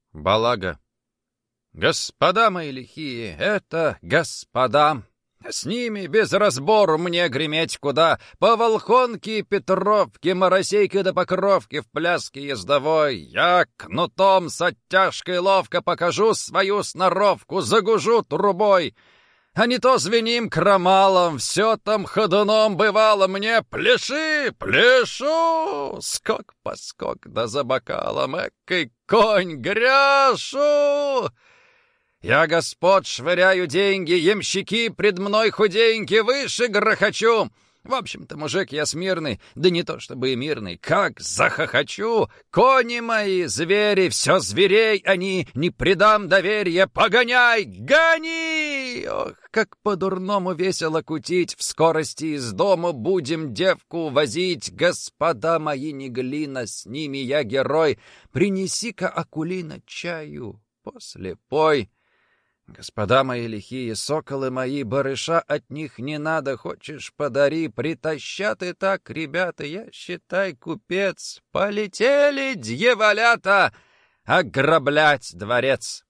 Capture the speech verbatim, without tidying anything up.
Балага. Господа мои лихие, это господа. С ними без разбору мне греметь куда. По Волхонке и Петровке, Моросейке да Покровке в пляске ездовой. Я кнутом с оттяжкой ловко покажу свою сноровку, загужу трубой. А не то звеним крамалом, все там ходуном бывало мне. Пляши, пляшу, скок-поскок да за бокалом, экой конь гряшу. Я, господ, швыряю деньги, ямщики пред мной худеньки, выше грохочу. В общем-то, мужик я смирный, да не то чтобы и мирный. Как захохочу! Кони мои, звери, все зверей они, не предам доверия. Погоняй, гони! Ох, как по-дурному весело кутить, в скорости из дома будем девку возить. Господа мои, не глина, с ними я герой. Принеси-ка, Акулина, чаю, после пой. Господа мои лихие, соколы мои, барыша от них не надо, хочешь подари, притащат и так, ребята, я, считай, купец. Полетели, дьяволята, ограблять дворец.